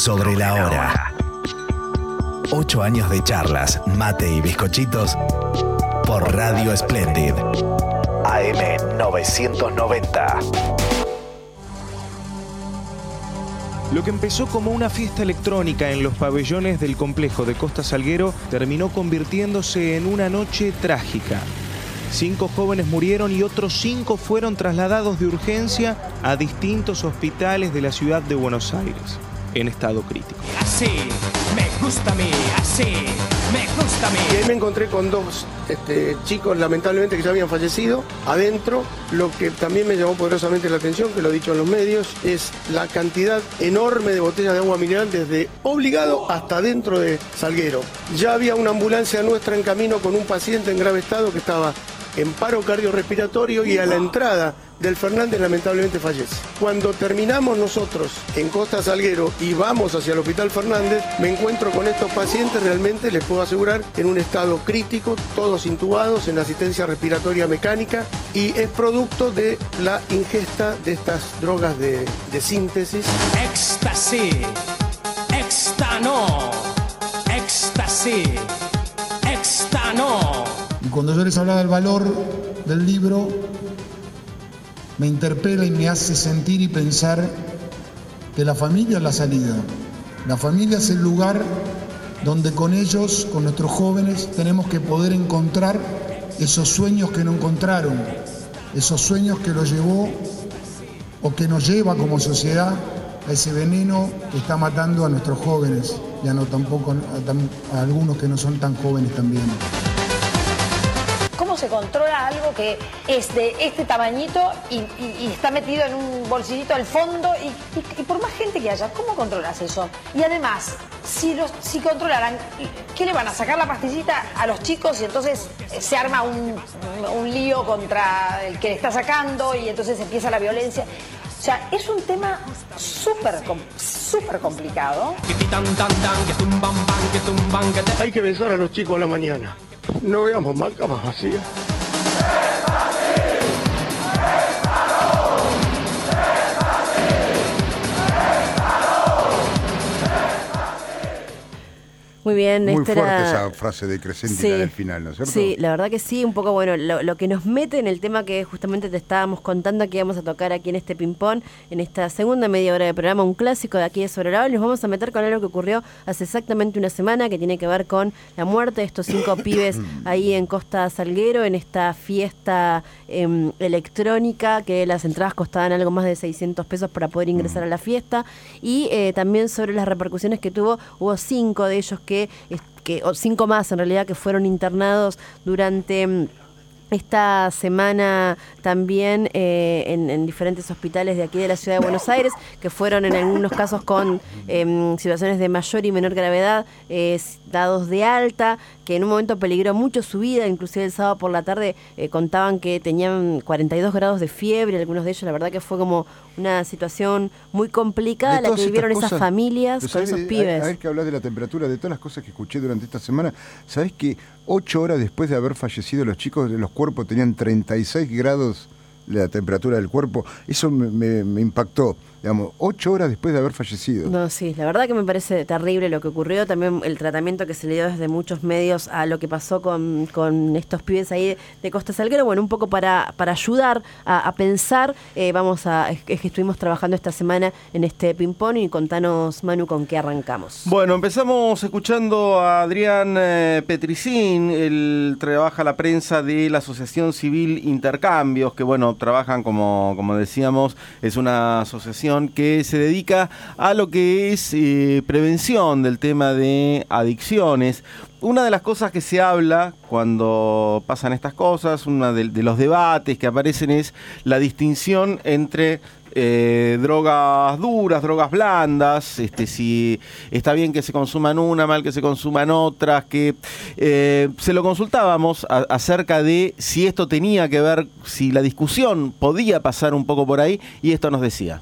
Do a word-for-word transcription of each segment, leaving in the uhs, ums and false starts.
sobre la hora. Ocho años de charlas, mate y bizcochitos por Radio Splendid. A M novecientos noventa. Lo que empezó como una fiesta electrónica en los pabellones del complejo de Costa Salguero terminó convirtiéndose en una noche trágica. Cinco jóvenes murieron y otros cinco fueron trasladados de urgencia a distintos hospitales de la ciudad de Buenos Aires, en estado crítico. Así me gusta a mí, así me gusta a mí. Y ahí me encontré con dos este, chicos, lamentablemente, que ya habían fallecido adentro. Lo que también me llamó poderosamente la atención, que lo he dicho en los medios, es la cantidad enorme de botellas de agua mineral desde Obligado hasta dentro de Salguero. Ya había una ambulancia nuestra en camino con un paciente en grave estado que estaba en paro cardiorrespiratorio y a la entrada del Fernández lamentablemente fallece. Cuando terminamos nosotros en Costa Salguero y vamos hacia el Hospital Fernández, me encuentro con estos pacientes, realmente les puedo asegurar, en un estado crítico, todos intubados en asistencia respiratoria mecánica, y es producto de la ingesta de estas drogas de, de síntesis. Éxtasis, éxtano, éxtasis, éxtano. Y cuando yo les hablaba del valor del libro, me interpela y me hace sentir y pensar que la familia es la salida. La familia es el lugar donde con ellos, con nuestros jóvenes, tenemos que poder encontrar esos sueños que no encontraron, esos sueños que los llevó o que nos lleva como sociedad a ese veneno que está matando a nuestros jóvenes y a, no tampoco, a, a algunos que no son tan jóvenes también. ¿Cómo se controla algo que es de este tamañito y, y, y está metido en un bolsillito al fondo? Y, y, y por más gente que haya, ¿cómo controlas eso? Y además, si, los, si controlaran, ¿qué le van a sacar la pastillita a los chicos? Y entonces se arma un, un lío contra el que le está sacando y entonces empieza la violencia. O sea, es un tema súper súper complicado. Hay que besar a los chicos a la mañana. No veamos más camas vacías. Muy bien, Muy esta fuerte era... esa frase de Crescenti sí, del final, ¿no es cierto? Sí, la verdad que sí, un poco, bueno, lo, lo que nos mete en el tema que justamente te estábamos contando que íbamos a tocar aquí en este ping-pong, en esta segunda media hora de programa, un clásico de aquí de Sobre la Hora, y nos vamos a meter con algo que ocurrió hace exactamente una semana, que tiene que ver con la muerte de estos cinco pibes ahí en Costa Salguero, en esta fiesta eh, electrónica, que las entradas costaban algo más de seiscientos pesos para poder ingresar a la fiesta, y eh, también sobre las repercusiones que tuvo, hubo cinco de ellos que... que o cinco más en realidad que fueron internados durante esta semana también eh, en, en diferentes hospitales de aquí de la ciudad de Buenos Aires, que fueron en algunos casos con eh, situaciones de mayor y menor gravedad, eh, dados de alta, que en un momento peligró mucho su vida, inclusive el sábado por la tarde eh, contaban que tenían cuarenta y dos grados de fiebre, algunos de ellos, la verdad que fue como una situación muy complicada la que vivieron esas familias con esos pibes. A ver que hablas de la temperatura, de todas las cosas que escuché durante esta semana, ¿sabés que ocho horas después de haber fallecido los chicos, los cuerpos tenían treinta y seis grados de la temperatura del cuerpo? Eso me, me, me impactó. Digamos, ocho horas después de haber fallecido. No, sí, la verdad que me parece terrible lo que ocurrió, también el tratamiento que se le dio desde muchos medios a lo que pasó con, con estos pibes ahí de Costa Salguero, bueno, un poco para, para ayudar a, a pensar, eh, vamos a, es, es que estuvimos trabajando esta semana en este ping-pong y contanos, Manu, con qué arrancamos. Bueno, empezamos escuchando a Adrián eh, Petricín, él trabaja la prensa de la Asociación Civil Intercambios, que bueno, trabajan como, como decíamos, es una asociación que se dedica a lo que es eh, prevención del tema de adicciones. Una de las cosas que se habla cuando pasan estas cosas, uno de, de los debates que aparecen es la distinción entre eh, drogas duras, drogas blandas, este, si está bien que se consuman una, mal que se consuman otras, que eh, se lo consultábamos a, acerca de si esto tenía que ver, si la discusión podía pasar un poco por ahí, y esto nos decía.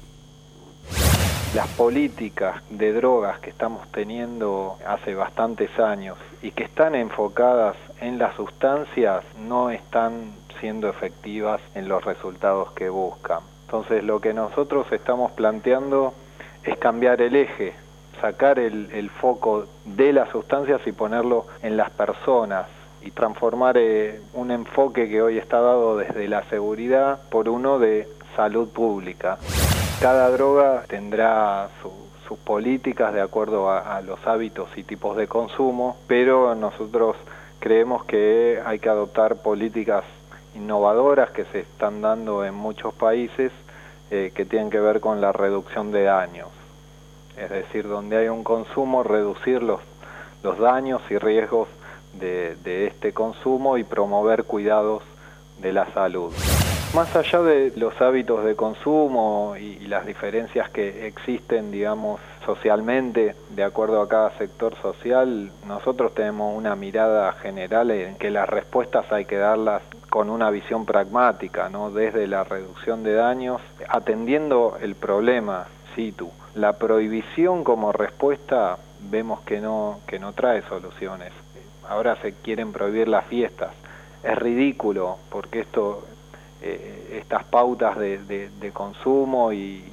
Las políticas de drogas que estamos teniendo hace bastantes años y que están enfocadas en las sustancias no están siendo efectivas en los resultados que buscan. Entonces lo que nosotros estamos planteando es cambiar el eje, sacar el, el foco de las sustancias y ponerlo en las personas y transformar eh, un enfoque que hoy está dado desde la seguridad por uno de salud pública. Cada droga tendrá su, sus políticas de acuerdo a, a los hábitos y tipos de consumo, pero nosotros creemos que hay que adoptar políticas innovadoras que se están dando en muchos países eh, que tienen que ver con la reducción de daños. Es decir, donde hay un consumo, reducir los, los daños y riesgos de, de este consumo y promover cuidados de la salud. Más allá de los hábitos de consumo y, y las diferencias que existen, digamos, socialmente, de acuerdo a cada sector social, nosotros tenemos una mirada general en que las respuestas hay que darlas con una visión pragmática, ¿no? Desde la reducción de daños, atendiendo el problema situ. La prohibición como respuesta vemos que no, que no trae soluciones. Ahora se quieren prohibir las fiestas. Es ridículo, porque esto... Eh, estas pautas de, de, de consumo y,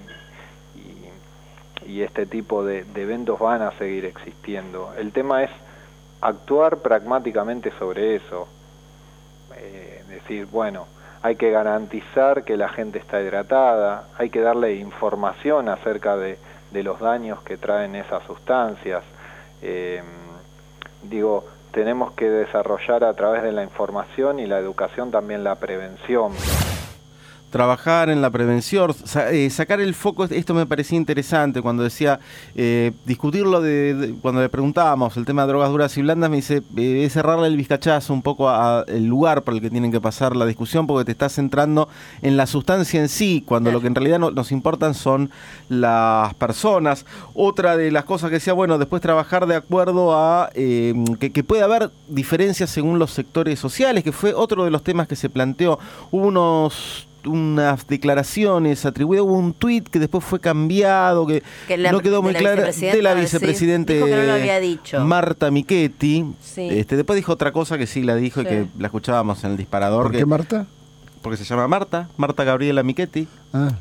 y, y este tipo de, de eventos van a seguir existiendo. El tema es actuar pragmáticamente sobre eso, eh, decir, bueno, hay que garantizar que la gente está hidratada, hay que darle información acerca de, de los daños que traen esas sustancias. Eh, digo, tenemos que desarrollar a través de la información y la educación también la prevención. Trabajar en la prevención, sa eh, sacar el foco, esto me parecía interesante cuando decía, eh, discutirlo de, de, cuando le preguntábamos el tema de drogas duras y blandas, me dice, eh, es cerrarle el vizcachazo un poco al lugar por el que tienen que pasar la discusión, porque te estás centrando en la sustancia en sí, cuando lo que en realidad no, nos importan son las personas. Otra de las cosas que decía, bueno, después trabajar de acuerdo a eh, que, que puede haber diferencias según los sectores sociales, que fue otro de los temas que se planteó. Hubo unos... unas declaraciones atribuidas, hubo un tuit que después fue cambiado, que, que la, no quedó muy claro, de la vicepresidente sí, dijo que no lo había dicho. Marta Michetti. Sí. Este, después dijo otra cosa que sí la dijo sí. y que la escuchábamos en el disparador. ¿Por que, qué Marta? Porque se llama Marta, Marta Gabriela Michetti. Ah.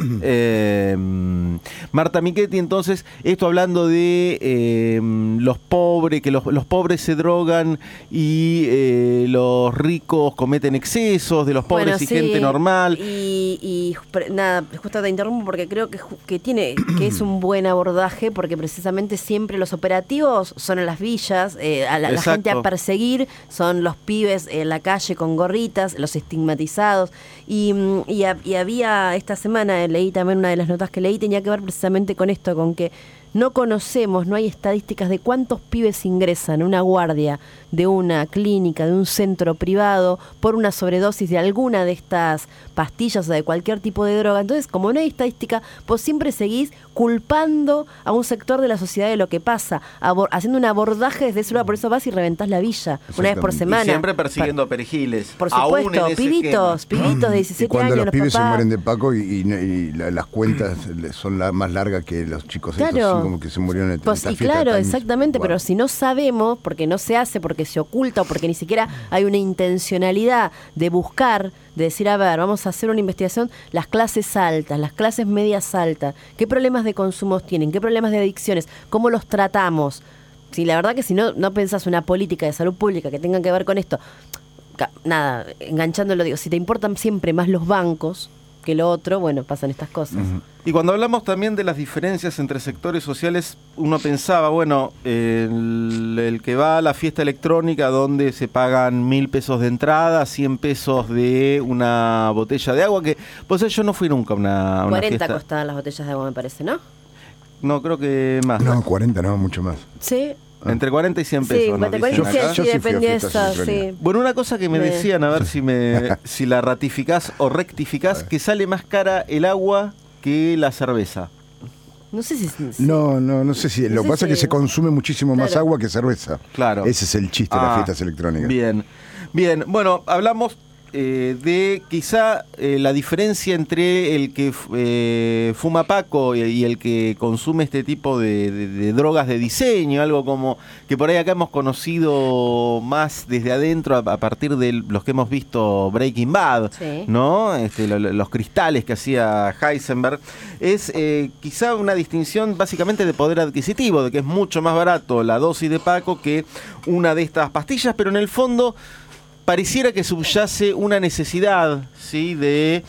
Eh, Marta Michetti, entonces, esto hablando de eh, los pobres, que los, los pobres se drogan y eh, los ricos cometen excesos, de los pobres bueno, y sí, gente normal. Y, y nada, justo te interrumpo porque creo que, que tiene que es un buen abordaje, porque precisamente siempre los operativos son en las villas, eh, a la, la gente a perseguir son los pibes en la calle con gorritas, los estigmatizados. Y, y, y había esta semana, leí también una de las notas que leí, tenía que ver precisamente con esto, con que no conocemos, no hay estadísticas de cuántos pibes ingresan a una guardia de una clínica, de un centro privado, por una sobredosis de alguna de estas pastillas o de cualquier tipo de droga. Entonces, como no hay estadística, vos siempre seguís culpando a un sector de la sociedad de lo que pasa, haciendo un abordaje desde ese lugar. Por eso vas y reventás la villa una vez por semana. Y siempre persiguiendo pa perejiles. Por supuesto, pibitos, esquema. pibitos de diecisiete y cuando años. Los pibes papás. se mueren de Paco y, y, y la, las cuentas son la, más largas que los chicos claro. estos, así como que se murieron en pues, esta y fiesta. Claro, tan, exactamente, wow. Pero si no sabemos, porque no se hace, porque se oculta o porque ni siquiera hay una intencionalidad de buscar, de decir, a ver, vamos a hacer una investigación, las clases altas, las clases medias altas, qué problemas de consumo tienen, qué problemas de adicciones, cómo los tratamos. Si la verdad que si no, no pensás una política de salud pública que tenga que ver con esto, nada, enganchándolo, digo, si te importan siempre más los bancos que lo otro, bueno, pasan estas cosas. Uh-huh. Y cuando hablamos también de las diferencias entre sectores sociales, uno pensaba, bueno, el, el que va a la fiesta electrónica donde se pagan mil pesos de entrada, cien pesos de una botella de agua, que pues yo no fui nunca a una, una cuarenta fiesta. Costaban las botellas de agua, me parece, ¿no? No, creo que más. No, cuarenta no, mucho más. Sí. Entre cuarenta y cien pesos. Sí, entre cuarenta y cien, sí, dependía de esa, sí. Bueno, una cosa que me decían, a ver si me si la ratificás o rectificás, que sale más cara el agua que la cerveza. No sé si... si no, no, no sé si... No lo que pasa es si... que se consume muchísimo claro. más agua que cerveza. Claro. Ese es el chiste de ah, las fiestas electrónicas. Bien, bien. Bueno, hablamos eh, de quizá eh, la diferencia entre el que eh, fuma Paco y, y el que consume este tipo de, de, de drogas de diseño, algo como que por ahí acá hemos conocido más desde adentro a, a partir de los que hemos visto Breaking Bad, sí. ¿no? Este, lo, los cristales que hacía Heisenberg, es eh, quizá una distinción básicamente de poder adquisitivo, de que es mucho más barato la dosis de Paco que una de estas pastillas, pero en el fondo pareciera que subyace una necesidad, ¿sí?, de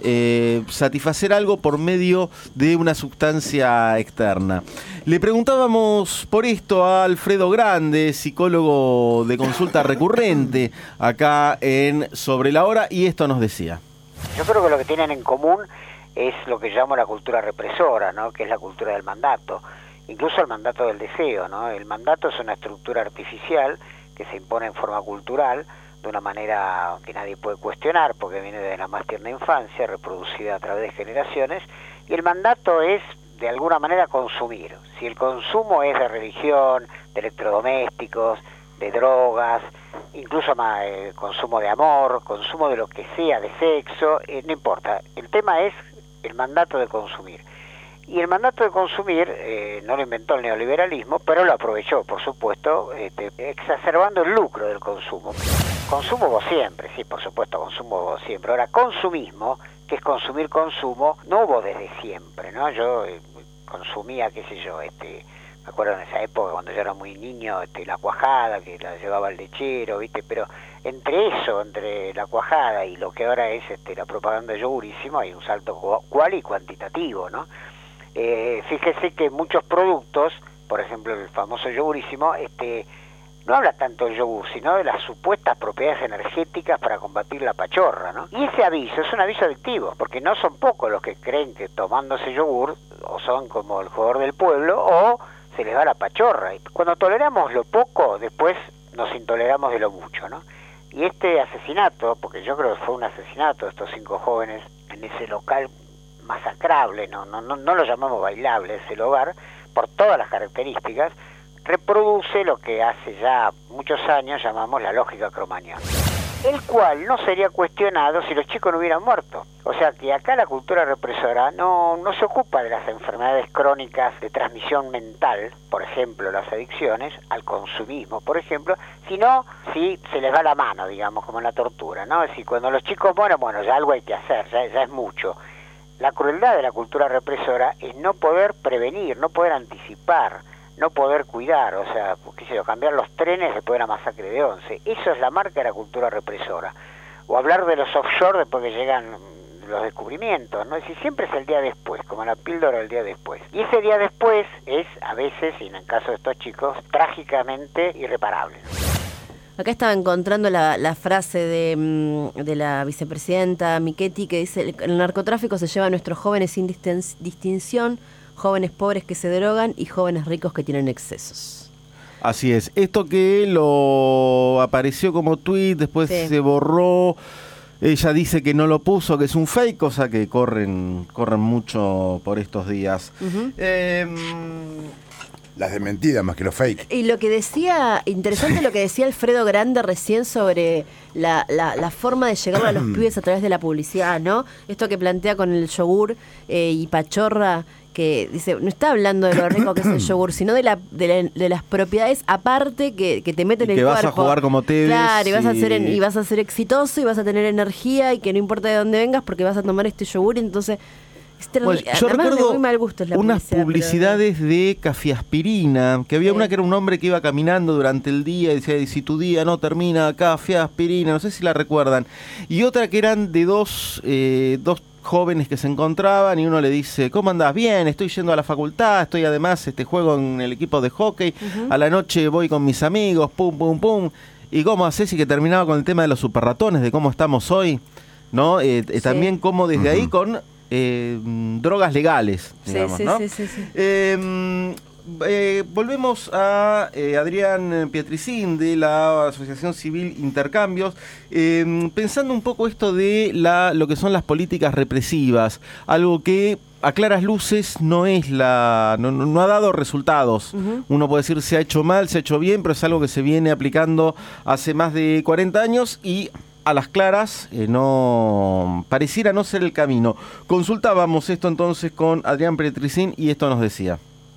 eh, satisfacer algo por medio de una sustancia externa. Le preguntábamos por esto a Alfredo Grande, psicólogo de consulta recurrente acá en Sobre la Hora, y esto nos decía. Yo creo que lo que tienen en común es lo que llamo la cultura represora, ¿no?, que es la cultura del mandato, incluso el mandato del deseo, ¿no? El mandato es una estructura artificial que se impone en forma cultural, de una manera que nadie puede cuestionar porque viene de la más tierna infancia, reproducida a través de generaciones, y el mandato es de alguna manera consumir. Si el consumo es de religión, de electrodomésticos, de drogas, incluso más eh, consumo de amor, consumo de lo que sea, de sexo, eh, no importa. El tema es el mandato de consumir. Y el mandato de consumir eh, no lo inventó el neoliberalismo, pero lo aprovechó, por supuesto, este, exacerbando el lucro del consumo. Consumo vos siempre, sí, por supuesto, consumo vos siempre. Ahora, consumismo, que es consumir consumo, no hubo desde siempre, ¿no? Yo eh, consumía, qué sé yo, este, me acuerdo en esa época cuando yo era muy niño, este, la cuajada, que la llevaba el lechero, ¿viste? Pero entre eso, entre la cuajada y lo que ahora es este, la propaganda de yogurísimo, hay un salto cual y cuantitativo, ¿no? Eh, fíjese que muchos productos, por ejemplo el famoso yogurísimo, este, no habla tanto del yogur, sino de las supuestas propiedades energéticas para combatir la pachorra, ¿no? Y ese aviso es un aviso adictivo, porque no son pocos los que creen que tomándose yogur o son como el jugador del pueblo o se les va la pachorra. Y cuando toleramos lo poco, después nos intoleramos de lo mucho, ¿no? Y este asesinato, porque yo creo que fue un asesinato de estos cinco jóvenes en ese local masacrable, no, no, no, no lo llamamos bailable ese lugar, por todas las características, reproduce lo que hace ya muchos años llamamos la lógica cromañona, el cual no sería cuestionado si los chicos no hubieran muerto. O sea que acá la cultura represora no, no se ocupa de las enfermedades crónicas de transmisión mental, por ejemplo las adicciones, al consumismo, por ejemplo, sino si se les va la mano, digamos, como en la tortura, ¿no? Es decir, cuando los chicos mueren, bueno, ya algo hay que hacer, ya, ya es mucho. La crueldad de la cultura represora es no poder prevenir, no poder anticipar, no poder cuidar, o sea, qué sé yo, cambiar los trenes después de la masacre de Once. Eso es la marca de la cultura represora. O hablar de los offshore después que llegan los descubrimientos, ¿no? Es decir, siempre es el día después, como la píldora del día después. Y ese día después es, a veces, y en el caso de estos chicos, trágicamente irreparable. Acá estaba encontrando la, la frase de, de la vicepresidenta Michetti que dice: el narcotráfico se lleva a nuestros jóvenes sin distin- distinción, jóvenes pobres que se drogan y jóvenes ricos que tienen excesos. Así es. Esto que lo apareció como tweet, después sí. se borró. Ella dice que no lo puso, que es un fake, cosa que corren, corren mucho por estos días. Uh-huh. Eh, Las desmentidas más que los fake. Y lo que decía, interesante lo que decía Alfredo Grande recién sobre la, la, la forma de llegar a los pibes a través de la publicidad, ¿no? Esto que plantea con el yogur eh, y Pachorra, que dice, no está hablando de lo rico que es el yogur, sino de la de, la, de las propiedades aparte que, que te meten en el cuerpo. Que vas a jugar como te ves. Claro, y vas, y... A ser en, y vas a ser exitoso y vas a tener energía y que no importa de dónde vengas porque vas a tomar este yogur, entonces... Bueno, yo recuerdo muy mal gusto la unas publicidades pero... de Cafiaspirina, que había sí. una que era un hombre que iba caminando durante el día y decía, y si tu día no termina, Cafiaspirina, no sé si la recuerdan. Y otra que eran de dos, eh, dos jóvenes que se encontraban y uno le dice, ¿cómo andás? Bien, estoy yendo a la facultad, estoy además, este juego en el equipo de hockey, uh-huh. a la noche voy con mis amigos, pum, pum, pum. ¿Y cómo haces? Y que terminaba con el tema de los superratones, de cómo estamos hoy, ¿no? Eh, sí. También cómo desde uh-huh. ahí con... Eh, drogas legales, digamos, sí, sí, ¿no? Sí, sí, sí. Eh, eh, volvemos a eh, Adrián Pietricín de la Asociación Civil Intercambios, eh, pensando un poco esto de la, lo que son las políticas represivas, algo que a claras luces no es la no, no ha dado resultados. Uh-huh. Uno puede decir se ha hecho mal, se ha hecho bien, pero es algo que se viene aplicando hace más de cuarenta años y a las claras, eh, no pareciera no ser el camino. Consultábamos esto entonces con Adrián Petricín y esto nos decía.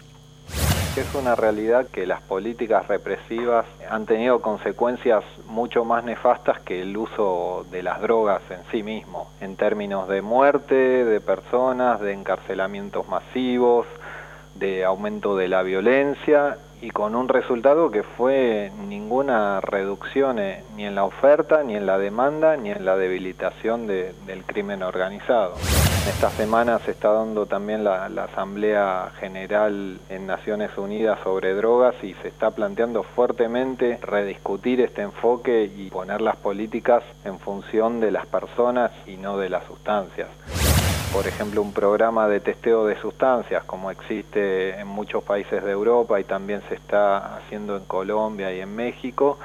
Es una realidad que las políticas represivas han tenido consecuencias mucho más nefastas que el uso de las drogas en sí mismo, en términos de muerte de personas, de encarcelamientos masivos, de aumento de la violencia, y con un resultado que fue ninguna reducción eh, ni en la oferta, ni en la demanda, ni en la debilitación de, del crimen organizado. Esta semana se está dando también la, la Asamblea General en Naciones Unidas sobre drogas y se está planteando fuertemente rediscutir este enfoque y poner las políticas en función de las personas y no de las sustancias. Por ejemplo, un programa de testeo de sustancias, como existe en muchos países de Europa y también se está haciendo en Colombia y en México,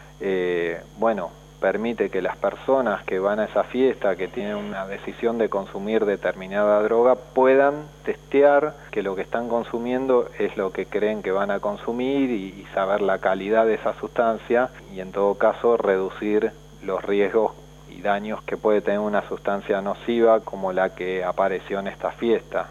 eh, bueno, permite que las personas que van a esa fiesta, que tienen una decisión de consumir determinada droga, puedan testear que lo que están consumiendo es lo que creen que van a consumir y, y saber la calidad de esa sustancia y en todo caso reducir los riesgos y daños que puede tener una sustancia nociva como la que apareció en esta fiesta.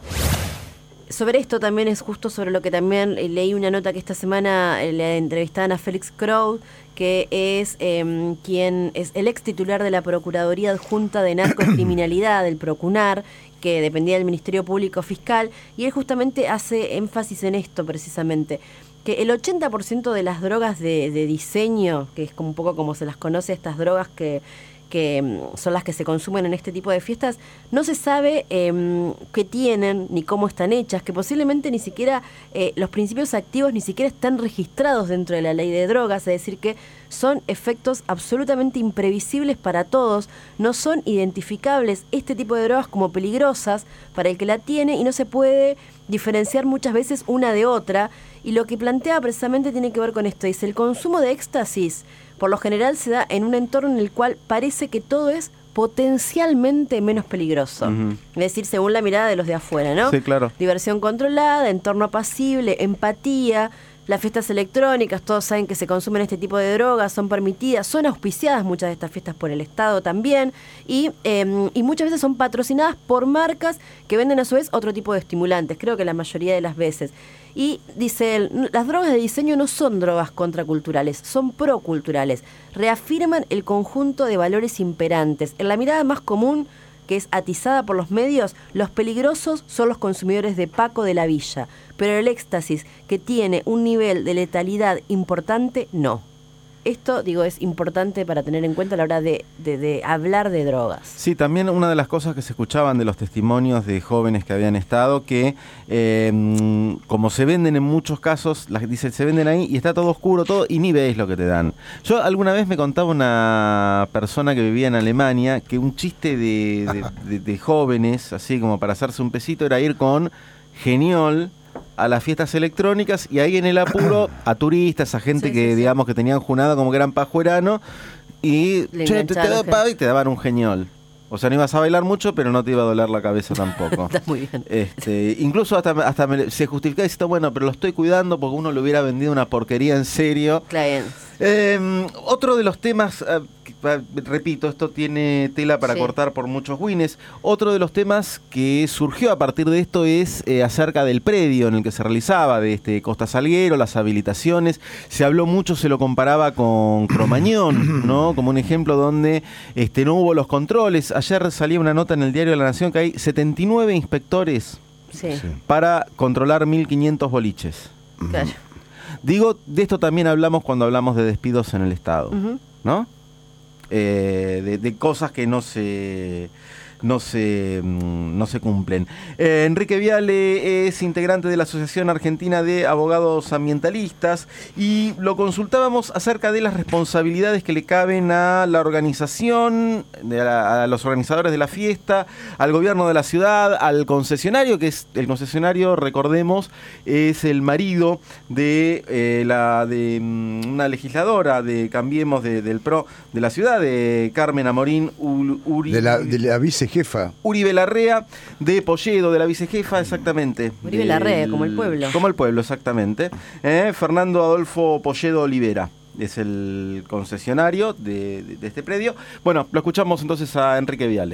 Sobre esto también es justo sobre lo que también eh, leí una nota que esta semana eh, le entrevistaban a Félix Crow, que es eh, quien es el ex titular de la Procuraduría Adjunta de Narcocriminalidad, del Procunar, que dependía del Ministerio Público Fiscal, y él justamente hace énfasis en esto precisamente, que el ochenta por ciento de las drogas de, de diseño, que es como un poco como se las conoce, estas drogas que que son las que se consumen en este tipo de fiestas, no se sabe eh, qué tienen ni cómo están hechas, que posiblemente ni siquiera eh, los principios activos ni siquiera están registrados dentro de la ley de drogas, es decir, que son efectos absolutamente imprevisibles para todos, no son identificables este tipo de drogas como peligrosas para el que la tiene y no se puede diferenciar muchas veces una de otra, y lo que plantea precisamente tiene que ver con esto, dice, el consumo de éxtasis por lo general se da en un entorno en el cual parece que todo es potencialmente menos peligroso. Uh-huh. Es decir, según la mirada de los de afuera, ¿no? Sí, claro. Diversión controlada, entorno apacible, empatía, las fiestas electrónicas, todos saben que se consumen este tipo de drogas, son permitidas, son auspiciadas muchas de estas fiestas por el Estado también, y, eh, y muchas veces son patrocinadas por marcas que venden a su vez otro tipo de estimulantes, creo que la mayoría de las veces. Y dice él, las drogas de diseño no son drogas contraculturales, son proculturales. Reafirman el conjunto de valores imperantes. En la mirada más común, que es atizada por los medios, los peligrosos son los consumidores de Paco de la Villa. Pero el éxtasis, que tiene un nivel de letalidad importante, no. Esto, digo, es importante para tener en cuenta a la hora de, de, de hablar de drogas. Sí, también una de las cosas que se escuchaban de los testimonios de jóvenes que habían estado, que eh, como se venden en muchos casos, las, dice, se venden ahí y está todo oscuro, todo, y ni ves lo que te dan. Yo alguna vez me contaba una persona que vivía en Alemania que un chiste de, de, de, de jóvenes, así como para hacerse un pesito, era ir con Geniol a las fiestas electrónicas y ahí en el apuro a turistas, a gente sí, que sí, digamos sí. que tenían junada como que eran pajuerano y che, te, te, te, y te daban un Geniol. O sea, no ibas a bailar mucho, pero no te iba a doler la cabeza tampoco. Está muy bien. Este, incluso hasta, hasta me, se justificaba diciendo, bueno, pero lo estoy cuidando porque uno le hubiera vendido una porquería en serio. Clients. Eh, otro de los temas, eh, que, repito, esto tiene tela para sí. cortar por muchos wines. Otro de los temas que surgió a partir de esto es eh, acerca del predio en el que se realizaba, de este Costa Salguero, las habilitaciones. Se habló mucho, se lo comparaba con Cromañón, ¿no? Como un ejemplo donde este, no hubo los controles. Ayer salía una nota en el Diario de la Nación que hay setenta y nueve inspectores sí. para controlar mil quinientos boliches. Claro. Digo, de esto también hablamos cuando hablamos de despidos en el Estado, uh-huh. ¿no? Eh, de, de cosas que no se... no se, no se cumplen. Eh, Enrique Viale es integrante de la Asociación Argentina de Abogados Ambientalistas y lo consultábamos acerca de las responsabilidades que le caben a la organización, de la, a los organizadores de la fiesta, al gobierno de la ciudad, al concesionario, que es el concesionario, recordemos, es el marido de eh, la de una legisladora de Cambiemos de, del P R O de la ciudad, de Carmen Amorín Uri, de la, de la vice jefa. Uribe Larrea, de Polledo, de la vicejefa, exactamente. Uribe Larrea, como el pueblo. Como el pueblo, exactamente. Eh, Fernando Adolfo Polledo Olivera. es el concesionario de, de, de este predio. Bueno, lo escuchamos entonces a Enrique Viale.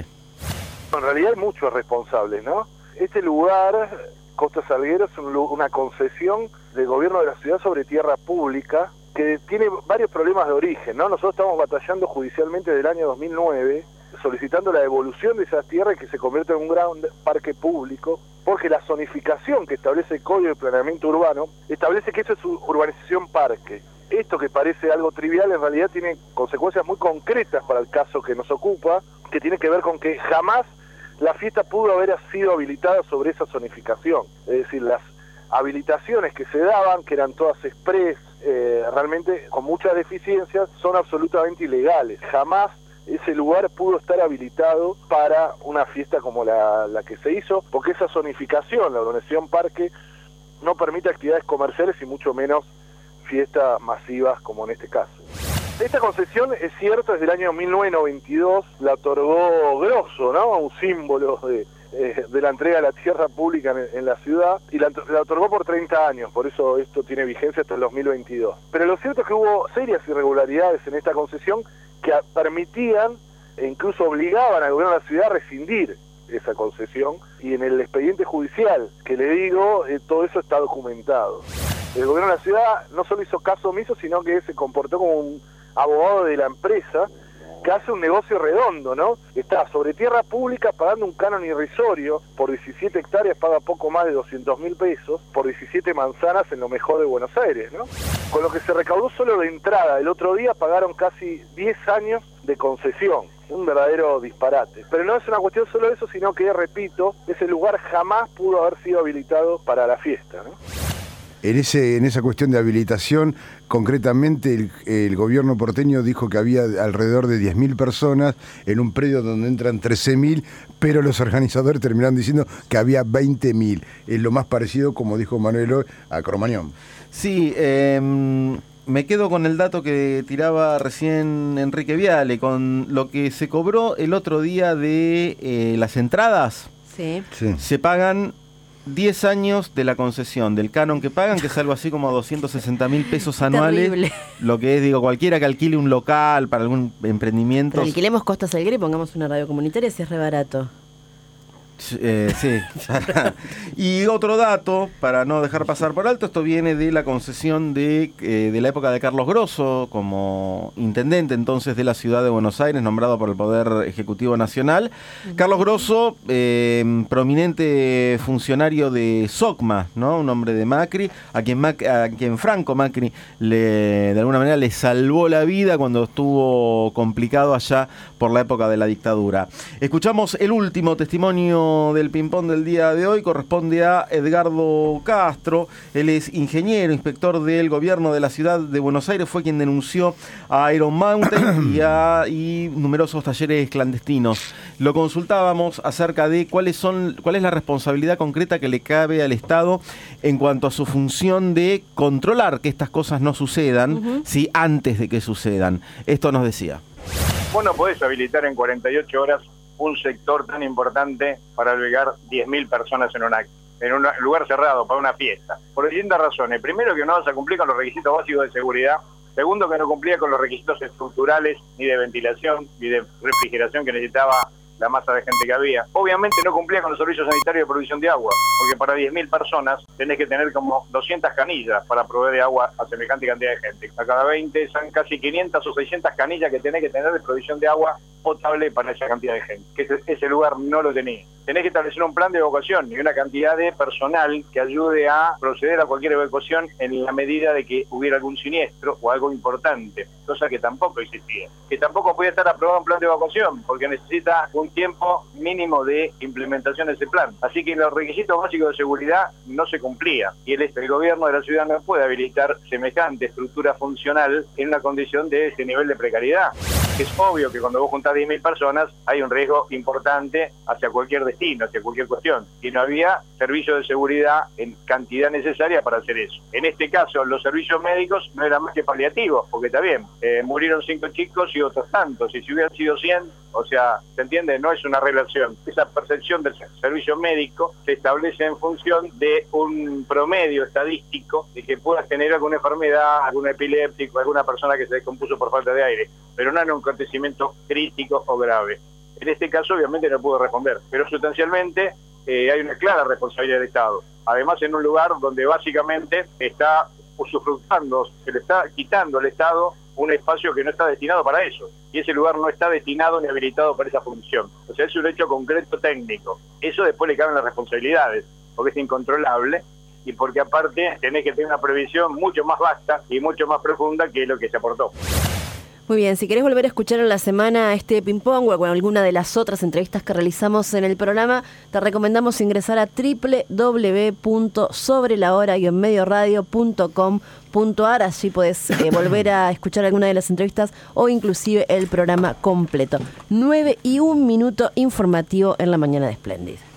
En realidad hay muchos responsables, ¿no? Este lugar, Costa Salguero, es un, una concesión del gobierno de la ciudad sobre tierra pública que tiene varios problemas de origen, ¿no? Nosotros estamos batallando judicialmente desde el año dos mil nueve, solicitando la devolución de esas tierras y que se convierta en un gran parque público, porque la zonificación que establece el Código de Planeamiento Urbano establece que eso es urbanización parque. Esto que parece algo trivial en realidad tiene consecuencias muy concretas para el caso que nos ocupa, que tiene que ver con que jamás la fiesta pudo haber sido habilitada sobre esa zonificación. Es decir, las habilitaciones que se daban, que eran todas express, eh, realmente con muchas deficiencias, son absolutamente ilegales. Jamás ese lugar pudo estar habilitado para una fiesta como la, la que se hizo, porque esa zonificación, la urbanización parque, no permite actividades comerciales y mucho menos fiestas masivas como en este caso. Esta concesión, es cierto, es del año mil novecientos noventa y dos, la otorgó Grosso, ¿no? Un símbolo de, eh, de la entrega de la tierra pública en, en la ciudad, y la, la otorgó por treinta años, por eso esto tiene vigencia hasta el dos mil veintidós. Pero lo cierto es que hubo serias irregularidades en esta concesión que permitían e incluso obligaban al gobierno de la ciudad a rescindir esa concesión, y en el expediente judicial que le digo, eh, todo eso está documentado. El gobierno de la ciudad no solo hizo caso omiso, sino que se comportó como un abogado de la empresa que hace un negocio redondo, ¿no? Está sobre tierra pública pagando un canon irrisorio, por diecisiete hectáreas paga poco más de doscientos mil pesos, por diecisiete manzanas en lo mejor de Buenos Aires, ¿no? Con lo que se recaudó solo de entrada, el otro día pagaron casi diez años de concesión, un verdadero disparate. Pero no es una cuestión solo de eso, sino que, repito, ese lugar jamás pudo haber sido habilitado para la fiesta, ¿no? En, ese, en esa cuestión de habilitación, concretamente el, el gobierno porteño dijo que había alrededor de diez mil personas en un predio donde entran trece mil, pero los organizadores terminaron diciendo que había veinte mil. Es lo más parecido, como dijo Manuel hoy, a Cromañón. Sí, eh, me quedo con el dato que tiraba recién Enrique Viale, con lo que se cobró el otro día de eh, las entradas. Sí. Sí. Se pagan diez años de la concesión, del canon que pagan, que es algo así como doscientos sesenta mil pesos anuales. Terrible. Lo que es, digo, cualquiera que alquile un local para algún emprendimiento. Pero alquilemos Costa Salguero y pongamos una radio comunitaria si es re barato. Eh, sí. Y otro dato, para no dejar pasar por alto, esto viene de la concesión de, eh, de la época de Carlos Grosso, como intendente entonces de la ciudad de Buenos Aires, nombrado por el Poder Ejecutivo Nacional. Uh-huh. Carlos Grosso, eh, prominente funcionario de SOCMA, ¿no? Un hombre de Macri, a quien, Mac, a quien Franco Macri le, de alguna manera le salvó la vida cuando estuvo complicado allá por la época de la dictadura. Escuchamos el último testimonio del ping-pong del día de hoy, corresponde a Edgardo Castro. Él es ingeniero, inspector del gobierno de la ciudad de Buenos Aires, fue quien denunció a Iron Mountain y a y numerosos talleres clandestinos. Lo consultábamos acerca de cuáles son, cuál es la responsabilidad concreta que le cabe al Estado en cuanto a su función de controlar que estas cosas no sucedan, uh-huh. ¿sí? Antes de que sucedan. Esto nos decía. Vos no podés habilitar en cuarenta y ocho horas un sector tan importante para albergar diez mil personas en un acto, en un lugar cerrado, para una fiesta. Por distintas razones. Primero, que no vas a cumplir con los requisitos básicos de seguridad. Segundo, que no cumplía con los requisitos estructurales, ni de ventilación, ni de refrigeración que necesitaba la masa de gente que había. Obviamente no cumplía con los servicios sanitarios de provisión de agua, porque para diez mil personas tenés que tener como doscientas canillas para proveer de agua a semejante cantidad de gente. A cada veinte son casi quinientas o seiscientas canillas que tenés que tener de provisión de agua potable para esa cantidad de gente, que ese, ese lugar no lo tenía. Tenés que establecer un plan de evacuación y una cantidad de personal que ayude a proceder a cualquier evacuación en la medida de que hubiera algún siniestro o algo importante, cosa que tampoco existía. Que tampoco podía estar aprobado un plan de evacuación, porque necesita un tiempo mínimo de implementación de ese plan. Así que los requisitos básicos de seguridad no se cumplían. Y el, el gobierno de la ciudad no puede habilitar semejante estructura funcional en una condición de ese nivel de precariedad. Es obvio que cuando vos juntás diez mil personas hay un riesgo importante hacia cualquier destino, hacia cualquier cuestión. Y no había servicios de seguridad en cantidad necesaria para hacer eso. En este caso, los servicios médicos no eran más que paliativos, porque está bien, eh, murieron cinco chicos y otros tantos. Y si hubieran sido cien, O sea, ¿se entiende? No es una relación. Esa percepción del servicio médico se establece en función de un promedio estadístico de que pueda tener alguna enfermedad, algún epiléptico, alguna persona que se descompuso por falta de aire, pero no en un acontecimiento crítico o grave. En este caso, obviamente, no pudo responder, pero sustancialmente eh, hay una clara responsabilidad del Estado. Además, en un lugar donde básicamente está usufructando, se le está quitando al Estado un espacio que no está destinado para eso, y ese lugar no está destinado ni habilitado para esa función. O sea, es un hecho concreto técnico. Eso después le caben las responsabilidades, porque es incontrolable y porque aparte tenés que tener una previsión mucho más vasta y mucho más profunda que lo que se aportó. Muy bien, si querés volver a escuchar en la semana este ping-pong o con alguna de las otras entrevistas que realizamos en el programa, te recomendamos ingresar a doble u doble u doble u punto sobre la hora guion medio radio punto com punto a r. Allí podés eh, volver a escuchar alguna de las entrevistas o inclusive el programa completo. nueve y un minuto informativo en la mañana de Splendid.